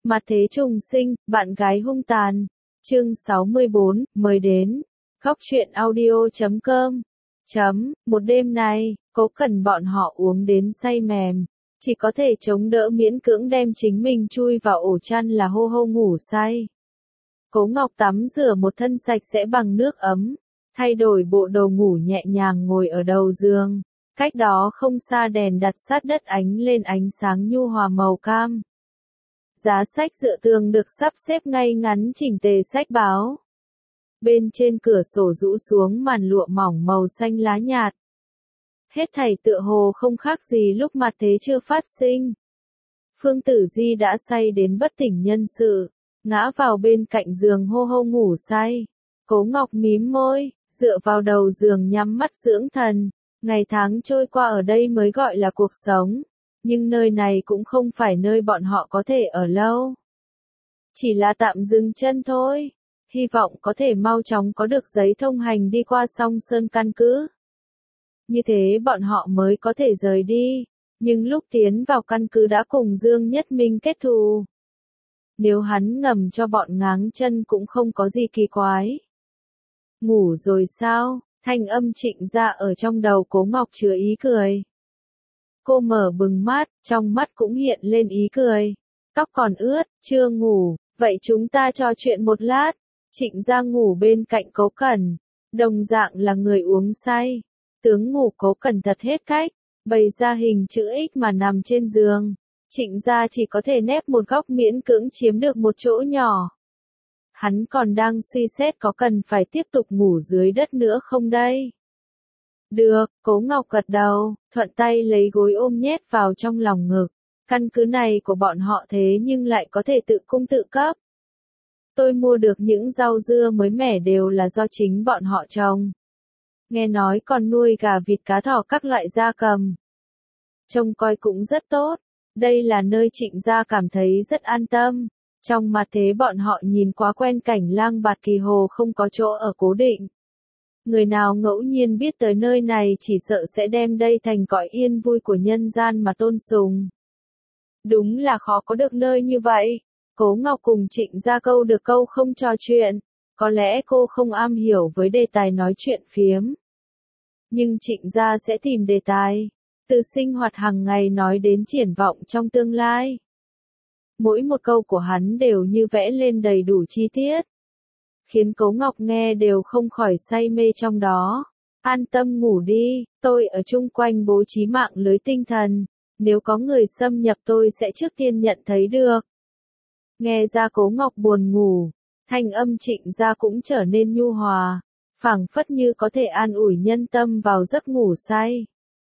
Mặt thế trùng sinh, bạn gái hung tàn. Chương 64, mời đến. Góc truyện audio.com. Một đêm nay, Cố Cẩn bọn họ uống đến say mềm. Chỉ có thể chống đỡ miễn cưỡng đem chính mình chui vào ổ chăn là hô hô ngủ say. Cố Ngọc tắm rửa một thân sạch sẽ bằng nước ấm. Thay đổi bộ đồ ngủ nhẹ nhàng ngồi ở đầu giường. Cách đó không xa đèn đặt sát đất ánh lên ánh sáng nhu hòa màu cam. Giá sách dựa tường được sắp xếp ngay ngắn chỉnh tề sách báo. Bên trên cửa sổ rũ xuống màn lụa mỏng màu xanh lá nhạt. Hết thảy tựa hồ không khác gì lúc mặt thế chưa phát sinh. Phương Tử Di đã say đến bất tỉnh nhân sự, ngã vào bên cạnh giường hô hô ngủ say. Cố Ngọc mím môi, dựa vào đầu giường nhắm mắt dưỡng thần. Ngày tháng trôi qua ở đây mới gọi là cuộc sống. Nhưng nơi này cũng không phải nơi bọn họ có thể ở lâu. Chỉ là tạm dừng chân thôi. Hy vọng có thể mau chóng có được giấy thông hành đi qua Song Sơn căn cứ. Như thế bọn họ mới có thể rời đi. Nhưng lúc tiến vào căn cứ đã cùng Dương Nhất Minh kết thù. Nếu hắn ngầm cho bọn ngáng chân cũng không có gì kỳ quái. Ngủ rồi sao? Thanh âm Trịnh Gia ở trong đầu Cố Ngọc chứa ý cười. Cô mở bừng mắt, trong mắt cũng hiện lên ý cười. Tóc còn ướt, chưa ngủ, vậy chúng ta trò chuyện một lát. Trịnh Gia ngủ bên cạnh Cố Cẩn, đồng dạng là người uống say. Tướng ngủ Cố Cẩn thật hết cách, bày ra hình chữ X mà nằm trên giường. Trịnh Gia chỉ có thể nép một góc miễn cưỡng chiếm được một chỗ nhỏ. Hắn còn đang suy xét có cần phải tiếp tục ngủ dưới đất nữa không đây? Được, Cố Ngọc gật đầu, thuận tay lấy gối ôm nhét vào trong lòng ngực. Căn cứ này của bọn họ thế nhưng lại có thể tự cung tự cấp. Tôi mua được những rau dưa mới mẻ đều là do chính bọn họ trồng. Nghe nói còn nuôi gà vịt cá thỏ các loại gia cầm. Trông coi cũng rất tốt. Đây là nơi Trịnh Gia cảm thấy rất an tâm. Trong mặt thế bọn họ nhìn quá quen cảnh lang bạt kỳ hồ không có chỗ ở cố định. Người nào ngẫu nhiên biết tới nơi này chỉ sợ sẽ đem đây thành cõi yên vui của nhân gian mà tôn sùng. Đúng là khó có được nơi như vậy. Cố Ngọc cùng Trịnh Gia câu được câu không trò chuyện. Có lẽ cô không am hiểu với đề tài nói chuyện phiếm. Nhưng Trịnh Gia sẽ tìm đề tài. Từ sinh hoạt hàng ngày nói đến triển vọng trong tương lai. Mỗi một câu của hắn đều như vẽ lên đầy đủ chi tiết. Khiến Cố Ngọc nghe đều không khỏi say mê trong đó. An tâm ngủ đi, tôi ở chung quanh bố trí mạng lưới tinh thần. Nếu có người xâm nhập tôi sẽ trước tiên nhận thấy được. Nghe ra Cố Ngọc buồn ngủ, thanh âm Trịnh Gia cũng trở nên nhu hòa, phảng phất như có thể an ủi nhân tâm vào giấc ngủ say.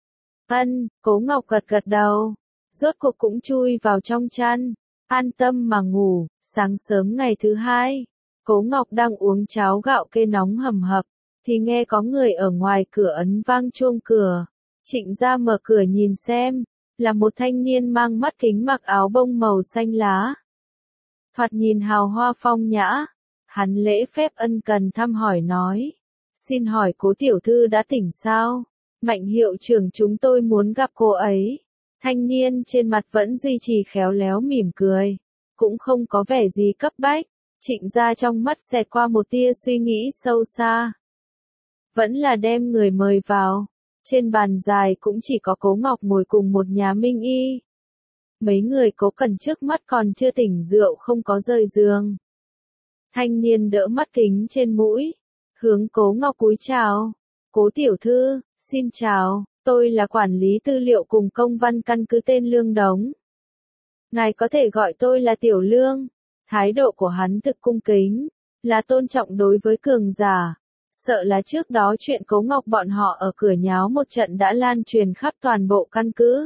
Cố Ngọc gật gật đầu, rốt cuộc cũng chui vào trong chăn, an tâm mà ngủ. Sáng sớm ngày thứ hai, Cố Ngọc đang uống cháo gạo kê nóng hầm hập, thì nghe có người ở ngoài cửa ấn vang chuông cửa. Trịnh Gia mở cửa nhìn xem, là một thanh niên mang mắt kính mặc áo bông màu xanh lá. Thoạt nhìn hào hoa phong nhã, hắn lễ phép ân cần thăm hỏi nói. Xin hỏi Cố tiểu thư đã tỉnh sao? Mạnh hiệu trưởng chúng tôi muốn gặp cô ấy. Thanh niên trên mặt vẫn duy trì khéo léo mỉm cười. Cũng không có vẻ gì cấp bách. Trịnh Gia trong mắt xẹt qua một tia suy nghĩ sâu xa. Vẫn là đem người mời vào. Trên bàn dài cũng chỉ có Cố Ngọc ngồi cùng một nhà Minh Y. Mấy người Cố Cẩn trước mắt còn chưa tỉnh rượu không có rời giường. Thanh niên đỡ mắt kính trên mũi, hướng Cố Ngọc cúi chào. Cố tiểu thư, xin chào, tôi là quản lý tư liệu cùng công văn căn cứ tên Lương Đống. Ngài có thể gọi tôi là Tiểu Lương. Thái độ của hắn thực cung kính, là tôn trọng đối với cường giả. Sợ là trước đó chuyện Cố Ngọc bọn họ ở cửa nháo một trận đã lan truyền khắp toàn bộ căn cứ.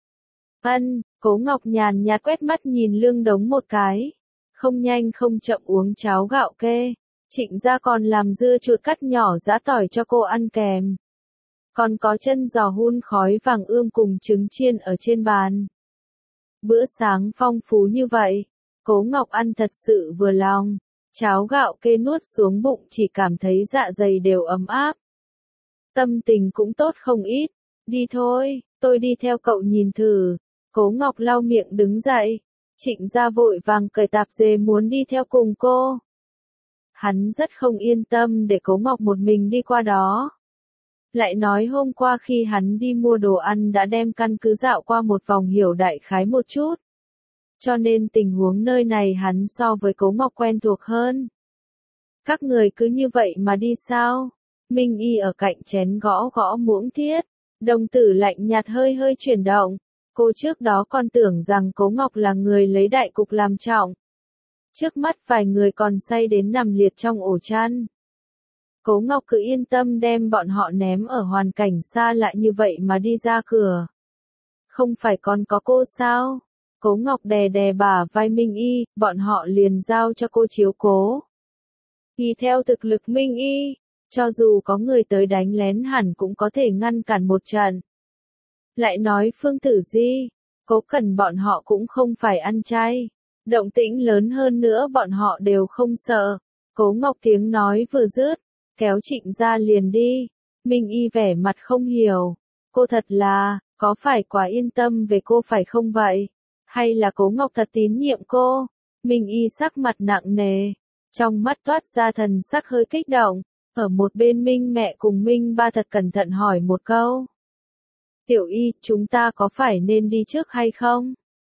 Cố Ngọc nhàn nhạt quét mắt nhìn Lương Đống một cái. Không nhanh không chậm uống cháo gạo kê. Trịnh Gia còn làm dưa chuột cắt nhỏ giã tỏi cho cô ăn kèm. Còn có chân giò hun khói vàng ươm cùng trứng chiên ở trên bàn. Bữa sáng phong phú như vậy, Cố Ngọc ăn thật sự vừa lòng. Cháo gạo kê nuốt xuống bụng chỉ cảm thấy dạ dày đều ấm áp. Tâm tình cũng tốt không ít. Đi thôi, tôi đi theo cậu nhìn thử. Cố Ngọc lau miệng đứng dậy. Trịnh Gia vội vàng cởi tạp dề muốn đi theo cùng cô. Hắn rất không yên tâm để Cố Ngọc một mình đi qua đó. Lại nói hôm qua khi hắn đi mua đồ ăn đã đem căn cứ dạo qua một vòng hiểu đại khái một chút. Cho nên tình huống nơi này hắn so với Cố Ngọc quen thuộc hơn. Các người cứ như vậy mà đi sao? Minh Y ở cạnh chén gõ gõ muỗng thiết. Đồng tử lạnh nhạt hơi hơi chuyển động. Cô trước đó còn tưởng rằng Cố Ngọc là người lấy đại cục làm trọng. Trước mắt vài người còn say đến nằm liệt trong ổ chăn. Cố Ngọc cứ yên tâm đem bọn họ ném ở hoàn cảnh xa lạ như vậy mà đi ra cửa. Không phải còn có cô sao? Cố Ngọc đè đè bả vai Minh Y, bọn họ liền giao cho cô chiếu cố. Tùy theo thực lực Minh Y, cho dù có người tới đánh lén hẳn cũng có thể ngăn cản một trận. Lại nói Phương Tử Di, Cố Cẩn bọn họ cũng không phải ăn chay. Động tĩnh lớn hơn nữa bọn họ đều không sợ. Cố Ngọc tiếng nói vừa dứt, kéo Trịnh Gia liền đi. Minh Y vẻ mặt không hiểu. Cô thật là, có phải quá yên tâm về cô phải không vậy? Hay là Cố Ngọc thật tín nhiệm cô? Minh Y sắc mặt nặng nề. Trong mắt toát ra thần sắc hơi kích động. Ở một bên Minh mẹ cùng Minh ba thật cẩn thận hỏi một câu. Tiểu Y, chúng ta có phải nên đi trước hay không?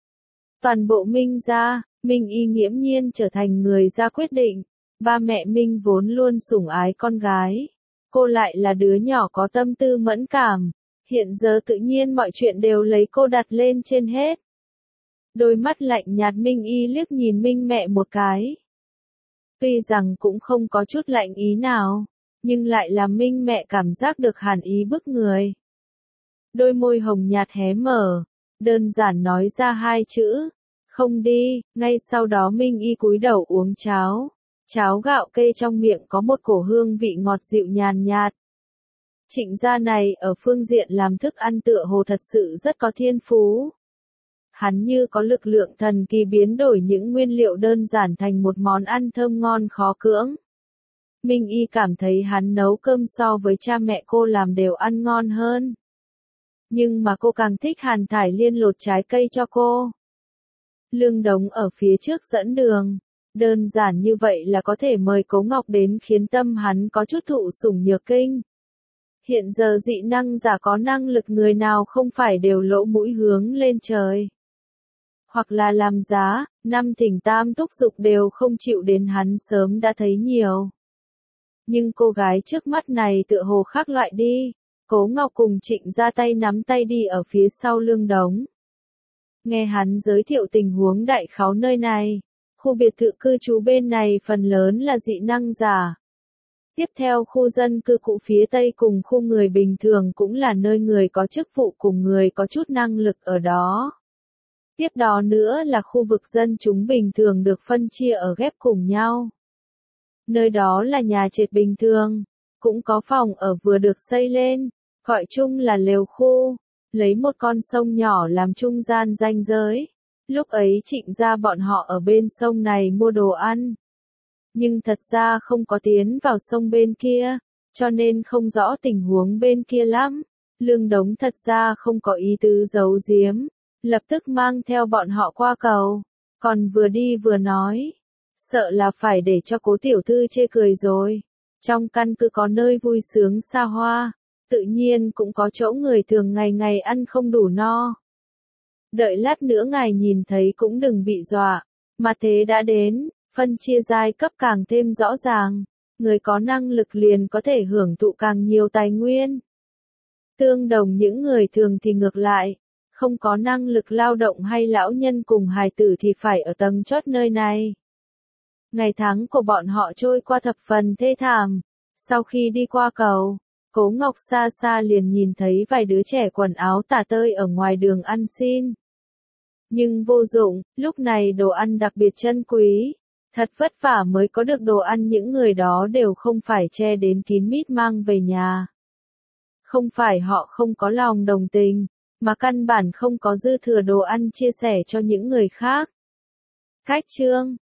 Toàn bộ Minh gia, Minh Y nghiễm nhiên trở thành người ra quyết định. Ba mẹ Minh vốn luôn sủng ái con gái. Cô lại là đứa nhỏ có tâm tư mẫn cảm. Hiện giờ tự nhiên mọi chuyện đều lấy cô đặt lên trên hết. Đôi mắt lạnh nhạt Minh Y liếc nhìn Minh mẹ một cái. Tuy rằng cũng không có chút lạnh ý nào, nhưng lại làm Minh mẹ cảm giác được hàn ý bức người. Đôi môi hồng nhạt hé mở, đơn giản nói ra hai chữ, không đi, ngay sau đó Minh Y cúi đầu uống cháo. Cháo gạo kê trong miệng có một cổ hương vị ngọt dịu nhàn nhạt. Trịnh gia này ở phương diện làm thức ăn tựa hồ thật sự rất có thiên phú. Hắn như có lực lượng thần kỳ biến đổi những nguyên liệu đơn giản thành một món ăn thơm ngon khó cưỡng. Minh Y cảm thấy hắn nấu cơm so với cha mẹ cô làm đều ăn ngon hơn. Nhưng mà cô càng thích Hàn Thải Liên lột trái cây cho cô. Lương Đống ở phía trước dẫn đường. Đơn giản như vậy là có thể mời Cố Ngọc đến khiến tâm hắn có chút thụ sủng nhược kinh. Hiện giờ dị năng giả có năng lực người nào không phải đều lỗ mũi hướng lên trời. Hoặc là làm giá, năm thỉnh tam túc dục đều không chịu đến hắn sớm đã thấy nhiều. Nhưng cô gái trước mắt này tựa hồ khác loại đi. Cố Ngọc cùng Trịnh ra tay nắm tay đi ở phía sau Lương Đống. Nghe hắn giới thiệu tình huống đại khái nơi này. Khu biệt thự cư trú bên này phần lớn là dị năng giả. Tiếp theo khu dân cư cũ phía tây cùng khu người bình thường cũng là nơi người có chức vụ cùng người có chút năng lực ở đó. Tiếp đó nữa là khu vực dân chúng bình thường được phân chia ở ghép cùng nhau. Nơi đó là nhà trệt bình thường, cũng có phòng ở vừa được xây lên, gọi chung là lều khu, lấy một con sông nhỏ làm trung gian ranh giới. Lúc ấy Trịnh gia bọn họ ở bên sông này mua đồ ăn. Nhưng thật ra không có tiến vào sông bên kia, cho nên không rõ tình huống bên kia lắm. Lương Đống thật ra không có ý tứ giấu giếm, lập tức mang theo bọn họ qua cầu, còn vừa đi vừa nói. Sợ là phải để cho Cố tiểu thư chê cười rồi. Trong căn cứ có nơi vui sướng xa hoa, tự nhiên cũng có chỗ người thường ngày ngày ăn không đủ no. Đợi lát nữa ngài nhìn thấy cũng đừng bị dọa, mà thế đã đến, phân chia giai cấp càng thêm rõ ràng, người có năng lực liền có thể hưởng thụ càng nhiều tài nguyên. Tương đồng những người thường thì ngược lại, không có năng lực lao động hay lão nhân cùng hài tử thì phải ở tầng chót nơi này. Ngày tháng của bọn họ trôi qua thập phần thê thảm, sau khi đi qua cầu, Cố Ngọc xa xa liền nhìn thấy vài đứa trẻ quần áo tả tơi ở ngoài đường ăn xin. Nhưng vô dụng, lúc này đồ ăn đặc biệt chân quý, thật vất vả mới có được đồ ăn, những người đó đều không phải che đến kín mít mang về nhà. Không phải họ không có lòng đồng tình, mà căn bản không có dư thừa đồ ăn chia sẻ cho những người khác. Khách chương